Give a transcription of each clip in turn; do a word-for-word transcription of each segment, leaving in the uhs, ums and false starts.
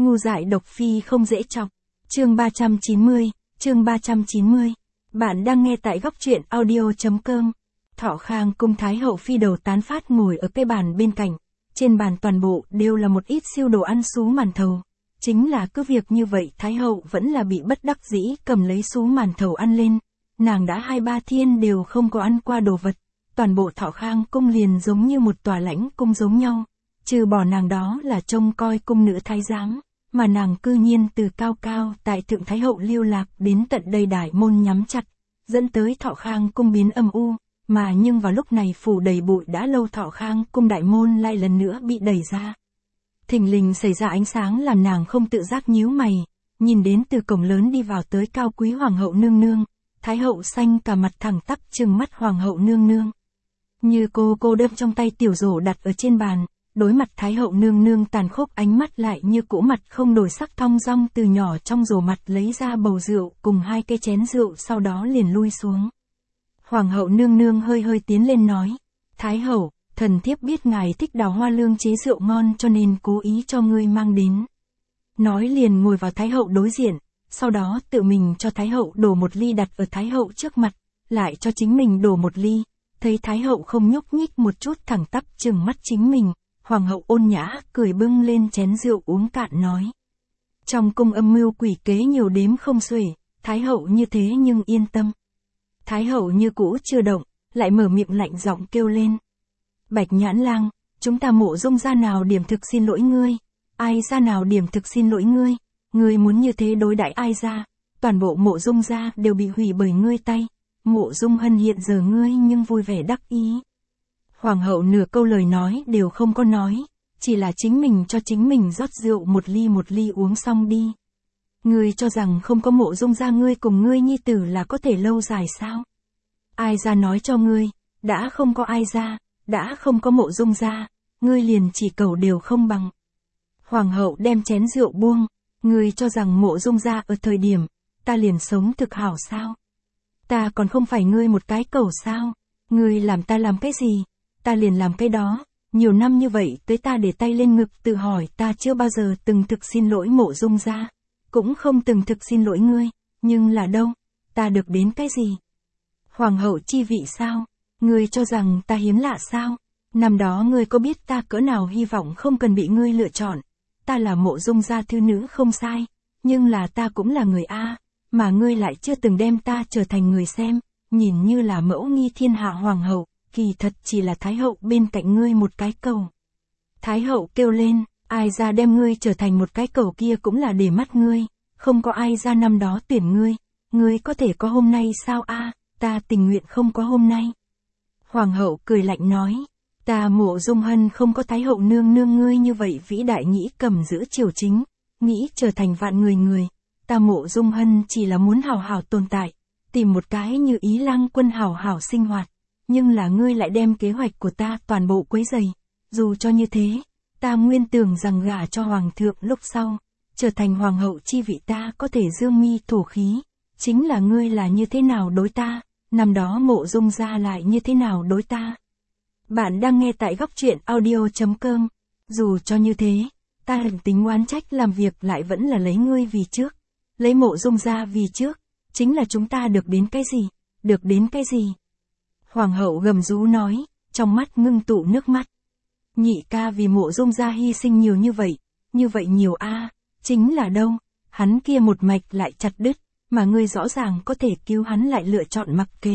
Ngu dại độc phi không dễ chọc. Chương ba trăm chín mươi, chương ba trăm chín mươi. Bạn đang nghe tại góc truyện audio chấm com. Thọ Khang cung Thái hậu phi đầu tán phát ngồi ở cái bàn bên cạnh. Trên bàn toàn bộ đều là một ít siêu đồ ăn sú màn thầu. Chính là cứ việc như vậy Thái hậu vẫn là bị bất đắc dĩ cầm lấy sú màn thầu ăn lên. Nàng đã hai ba thiên đều không có ăn qua đồ vật. Toàn bộ Thọ Khang cung liền giống như một tòa lãnh cung giống nhau. Trừ bỏ nàng đó là trông coi cung nữ thái giám, mà nàng cư nhiên từ cao cao tại thượng Thái hậu lưu lạc đến tận đây đại môn nhắm chặt, dẫn tới Thọ Khang cung biến âm u, mà nhưng vào lúc này phủ đầy bụi đã lâu Thọ Khang cung đại môn lại lần nữa bị đẩy ra. Thình lình xảy ra ánh sáng làm nàng không tự giác nhíu mày, nhìn đến từ cổng lớn đi vào tới cao quý hoàng hậu nương nương, Thái hậu xanh cả mặt thẳng tắp trừng mắt hoàng hậu nương nương. Như cô cô đâm trong tay tiểu rổ đặt ở trên bàn. Đối mặt Thái hậu nương nương tàn khốc ánh mắt lại như cũ mặt không đổi sắc, thong dong từ nhỏ trong rổ mặt lấy ra bầu rượu cùng hai cái chén rượu, sau đó liền lui xuống. Hoàng hậu nương nương hơi hơi tiến lên nói, Thái hậu, thần thiếp biết ngài thích đào hoa lương chế rượu ngon cho nên cố ý cho ngươi mang đến. Nói liền ngồi vào Thái hậu đối diện, sau đó tự mình cho Thái hậu đổ một ly đặt ở Thái hậu trước mặt, lại cho chính mình đổ một ly, thấy Thái hậu không nhúc nhích một chút thẳng tắp trừng mắt chính mình. Hoàng hậu ôn nhã, cười bưng lên chén rượu uống cạn nói. Trong cung âm mưu quỷ kế nhiều đếm không xuể, Thái hậu như thế nhưng yên tâm. Thái hậu như cũ chưa động, lại mở miệng lạnh giọng kêu lên. Bạch Nhãn Lang, chúng ta Mộ Dung gia nào điểm thực xin lỗi ngươi, ai gia nào điểm thực xin lỗi ngươi, ngươi muốn như thế đối đãi ai gia, toàn bộ Mộ Dung gia đều bị hủy bởi ngươi tay, Mộ Dung Hân hiện giờ ngươi nhưng vui vẻ đắc ý. Hoàng hậu nửa câu lời nói đều không có nói, chỉ là chính mình cho chính mình rót rượu một ly một ly uống xong đi. Ngươi cho rằng không có Mộ Dung gia ngươi cùng ngươi nhi tử là có thể lâu dài sao? Ai ra nói cho ngươi, đã không có ai ra, đã không có Mộ Dung gia, ngươi liền chỉ cầu đều không bằng. Hoàng hậu đem chén rượu buông, ngươi cho rằng Mộ Dung gia ở thời điểm, ta liền sống thực hảo sao? Ta còn không phải ngươi một cái cầu sao? Ngươi làm ta làm cái gì? Ta liền làm cái đó, nhiều năm như vậy tới ta để tay lên ngực tự hỏi ta chưa bao giờ từng thực xin lỗi Mộ Dung gia, cũng không từng thực xin lỗi ngươi, nhưng là đâu, ta được đến cái gì? Hoàng hậu chi vị sao? Ngươi cho rằng ta hiếm lạ sao? Năm đó ngươi có biết ta cỡ nào hy vọng không cần bị ngươi lựa chọn, ta là Mộ Dung gia thư nữ không sai, nhưng là ta cũng là người A, mà ngươi lại chưa từng đem ta trở thành người xem, nhìn như là mẫu nghi thiên hạ hoàng hậu. Kỳ thật chỉ là Thái hậu bên cạnh ngươi một cái cầu. Thái hậu kêu lên, ai ra đem ngươi trở thành một cái cầu kia cũng là để mắt ngươi, không có ai ra năm đó tuyển ngươi, ngươi có thể có hôm nay sao a? À, ta tình nguyện không có hôm nay. Hoàng hậu cười lạnh nói, ta Mộ Dung Hân không có Thái hậu nương nương ngươi như vậy vĩ đại nghĩ cầm giữ triều chính, nghĩ trở thành vạn người người, ta Mộ Dung Hân chỉ là muốn hào hào tồn tại, tìm một cái như Ý Lang Quân hào hào sinh hoạt. Nhưng là ngươi lại đem kế hoạch của ta toàn bộ quấy rầy, dù cho như thế, ta nguyên tưởng rằng gả cho hoàng thượng lúc sau, trở thành hoàng hậu chi vị ta có thể dương mi thổ khí, chính là ngươi là như thế nào đối ta, năm đó Mộ Dung gia lại như thế nào đối ta. Bạn đang nghe tại góc truyện audio chấm com, dù cho như thế, ta hình tính oán trách làm việc lại vẫn là lấy ngươi vì trước, lấy Mộ Dung gia vì trước, chính là chúng ta được đến cái gì, được đến cái gì. Hoàng hậu gầm rú nói, trong mắt ngưng tụ nước mắt. Nhị ca vì Mộ Dung gia hy sinh nhiều như vậy, như vậy nhiều a, à, chính là đâu, hắn kia một mạch lại chặt đứt, mà ngươi rõ ràng có thể cứu hắn lại lựa chọn mặc kệ.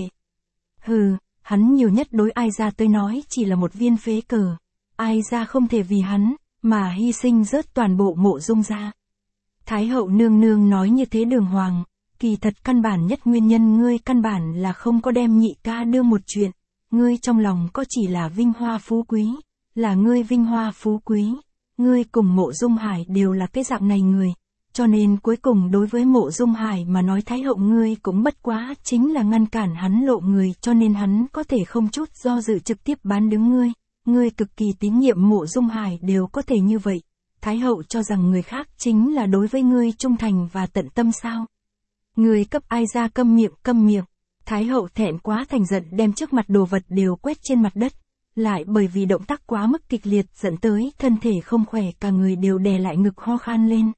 Hừ, hắn nhiều nhất đối ai ra tới nói chỉ là một viên phế cờ, ai ra không thể vì hắn, mà hy sinh rớt toàn bộ Mộ Dung gia. Thái hậu nương nương nói như thế đường hoàng. Kỳ thật căn bản nhất nguyên nhân ngươi căn bản là không có đem nhị ca đưa một chuyện, ngươi trong lòng có chỉ là vinh hoa phú quý, là ngươi vinh hoa phú quý, ngươi cùng Mộ Dung Hải đều là cái dạng này người, cho nên cuối cùng đối với Mộ Dung Hải mà nói Thái hậu ngươi cũng bất quá chính là ngăn cản hắn lộ người cho nên hắn có thể không chút do dự trực tiếp bán đứng ngươi, ngươi cực kỳ tín nhiệm Mộ Dung Hải đều có thể như vậy, Thái hậu cho rằng người khác chính là đối với ngươi trung thành và tận tâm sao? Người cấp ai ra câm miệng câm miệng, Thái hậu thẹn quá thành giận đem trước mặt đồ vật đều quét trên mặt đất, lại bởi vì động tác quá mức kịch liệt dẫn tới thân thể không khỏe cả người đều đè lại ngực ho khan lên.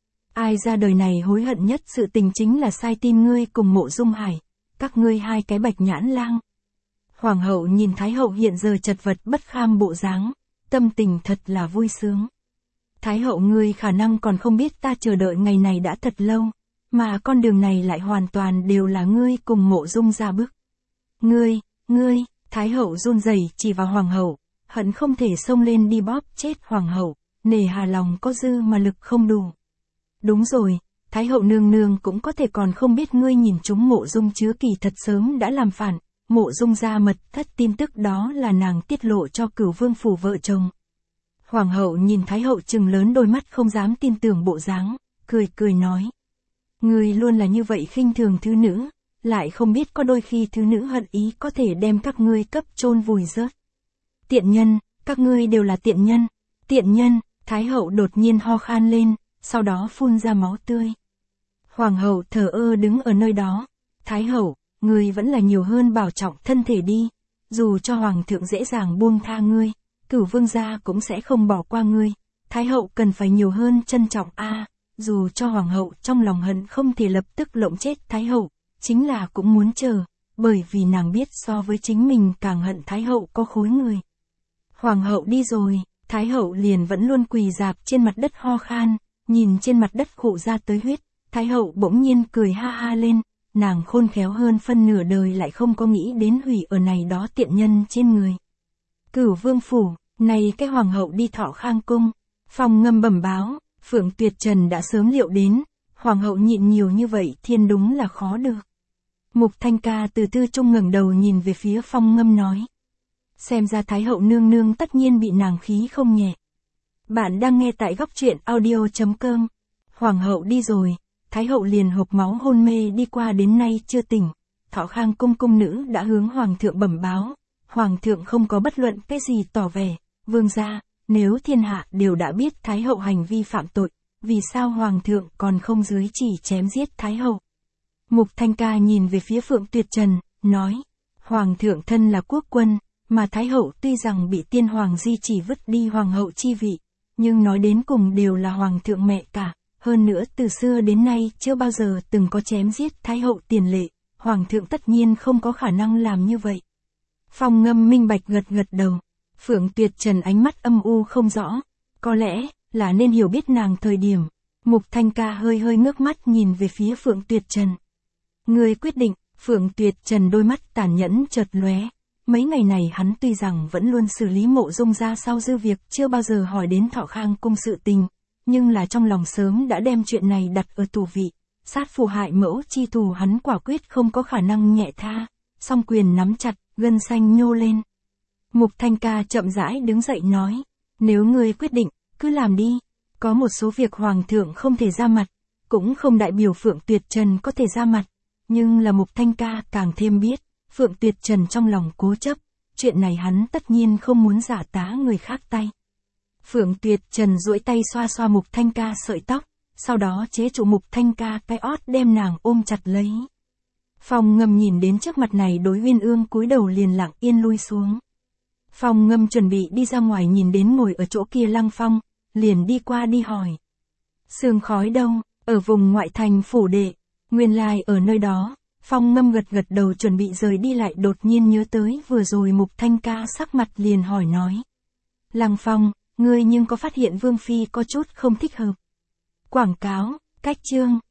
Ai ra đời này hối hận nhất sự tình chính là sai tin ngươi cùng Mộ Dung Hải, các ngươi hai cái bạch nhãn lang. Hoàng hậu nhìn Thái hậu hiện giờ chật vật bất kham bộ dáng, tâm tình thật là vui sướng. Thái hậu ngươi khả năng còn không biết ta chờ đợi ngày này đã thật lâu, mà con đường này lại hoàn toàn đều là ngươi cùng Mộ Dung ra bước. Ngươi, ngươi, Thái hậu run rẩy chỉ vào hoàng hậu, hận không thể xông lên đi bóp chết hoàng hậu, nề hà lòng có dư mà lực không đủ. Đúng rồi, Thái hậu nương nương cũng có thể còn không biết ngươi nhìn chúng Mộ Dung Chứa Kỳ thật sớm đã làm phản, Mộ Dung ra mật thất tin tức đó là nàng tiết lộ cho Cửu Vương phủ vợ chồng. Hoàng hậu nhìn Thái hậu trừng lớn đôi mắt không dám tin tưởng bộ dáng, cười cười nói. Ngươi luôn là như vậy khinh thường thứ nữ, lại không biết có đôi khi thứ nữ hận ý có thể đem các ngươi cấp chôn vùi rớt. Tiện nhân, các ngươi đều là tiện nhân, tiện nhân, Thái hậu đột nhiên ho khan lên, sau đó phun ra máu tươi. Hoàng hậu thờ ơ đứng ở nơi đó, Thái hậu, ngươi vẫn là nhiều hơn bảo trọng thân thể đi, dù cho hoàng thượng dễ dàng buông tha ngươi, Cửu Vương gia cũng sẽ không bỏ qua ngươi, Thái hậu cần phải nhiều hơn trân trọng a. À, dù cho hoàng hậu trong lòng hận không thể lập tức lộng chết Thái hậu, chính là cũng muốn chờ, bởi vì nàng biết so với chính mình càng hận Thái hậu có khối người. Hoàng hậu đi rồi, Thái hậu liền vẫn luôn quỳ rạp trên mặt đất ho khan, nhìn trên mặt đất khụ ra tới huyết, Thái hậu bỗng nhiên cười ha ha lên, nàng khôn khéo hơn phân nửa đời lại không có nghĩ đến hủy ở này đó tiện nhân trên người. Cửu Vương phủ, này cái hoàng hậu đi Thọ Khang cung, Phong Ngâm bẩm báo, Phượng Tuyệt Trần đã sớm liệu đến, hoàng hậu nhịn nhiều như vậy thiên đúng là khó được. Mục Thanh Ca từ tư trung ngẩng đầu nhìn về phía Phong Ngâm nói. Xem ra Thái hậu nương nương tất nhiên bị nàng khí không nhẹ. Bạn đang nghe tại góc truyện audio chấm com. Hoàng hậu đi rồi, Thái hậu liền hộc máu hôn mê đi qua đến nay chưa tỉnh. Thọ Khang cung cung nữ đã hướng hoàng thượng bẩm báo. Hoàng thượng không có bất luận cái gì tỏ vẻ. Vương gia, nếu thiên hạ đều đã biết Thái hậu hành vi phạm tội, vì sao hoàng thượng còn không dưới chỉ chém giết Thái hậu? Mục Thanh Ca nhìn về phía Phượng Tuyệt Trần, nói. Hoàng thượng thân là quốc quân, mà Thái hậu tuy rằng bị tiên hoàng di chỉ vứt đi hoàng hậu chi vị, nhưng nói đến cùng đều là hoàng thượng mẹ cả, hơn nữa từ xưa đến nay chưa bao giờ từng có chém giết Thái hậu tiền lệ, hoàng thượng tất nhiên không có khả năng làm như vậy. Phong Ngâm minh bạch gật gật đầu, Phượng Tuyệt Trần ánh mắt âm u không rõ, có lẽ là nên hiểu biết nàng thời điểm. Mục Thanh Ca hơi hơi ngước mắt nhìn về phía Phượng Tuyệt Trần. Người quyết định, Phượng Tuyệt Trần đôi mắt tàn nhẫn chợt lóe. Mấy ngày này hắn tuy rằng vẫn luôn xử lý Mộ Dung ra sau dư việc chưa bao giờ hỏi đến Thọ Khang cung sự tình, nhưng là trong lòng sớm đã đem chuyện này đặt ở tù vị, sát phù hại mẫu chi thù hắn quả quyết không có khả năng nhẹ tha, song quyền nắm chặt, gân xanh nhô lên. Mục Thanh Ca chậm rãi đứng dậy nói, nếu ngươi quyết định, cứ làm đi, có một số việc hoàng thượng không thể ra mặt, cũng không đại biểu Phượng Tuyệt Trần có thể ra mặt, nhưng là Mục Thanh Ca càng thêm biết, Phượng Tuyệt Trần trong lòng cố chấp, chuyện này hắn tất nhiên không muốn giả tá người khác tay. Phượng Tuyệt Trần duỗi tay xoa xoa Mục Thanh Ca sợi tóc, sau đó chế trụ Mục Thanh Ca cái ót đem nàng ôm chặt lấy. Phong Ngâm nhìn đến trước mặt này đối Uyên Ương cúi đầu liền lặng yên lui xuống. Phong Ngâm chuẩn bị đi ra ngoài nhìn đến ngồi ở chỗ kia Lăng Phong, liền đi qua đi hỏi. Sương khói đâu, ở vùng ngoại thành phủ đệ, nguyên lai ở nơi đó. Phong Ngâm gật gật đầu chuẩn bị rời đi lại đột nhiên nhớ tới vừa rồi Mục Thanh Ca sắc mặt liền hỏi nói. Lăng Phong, ngươi nhưng có phát hiện Vương Phi có chút không thích hợp. Quảng cáo, cách chương.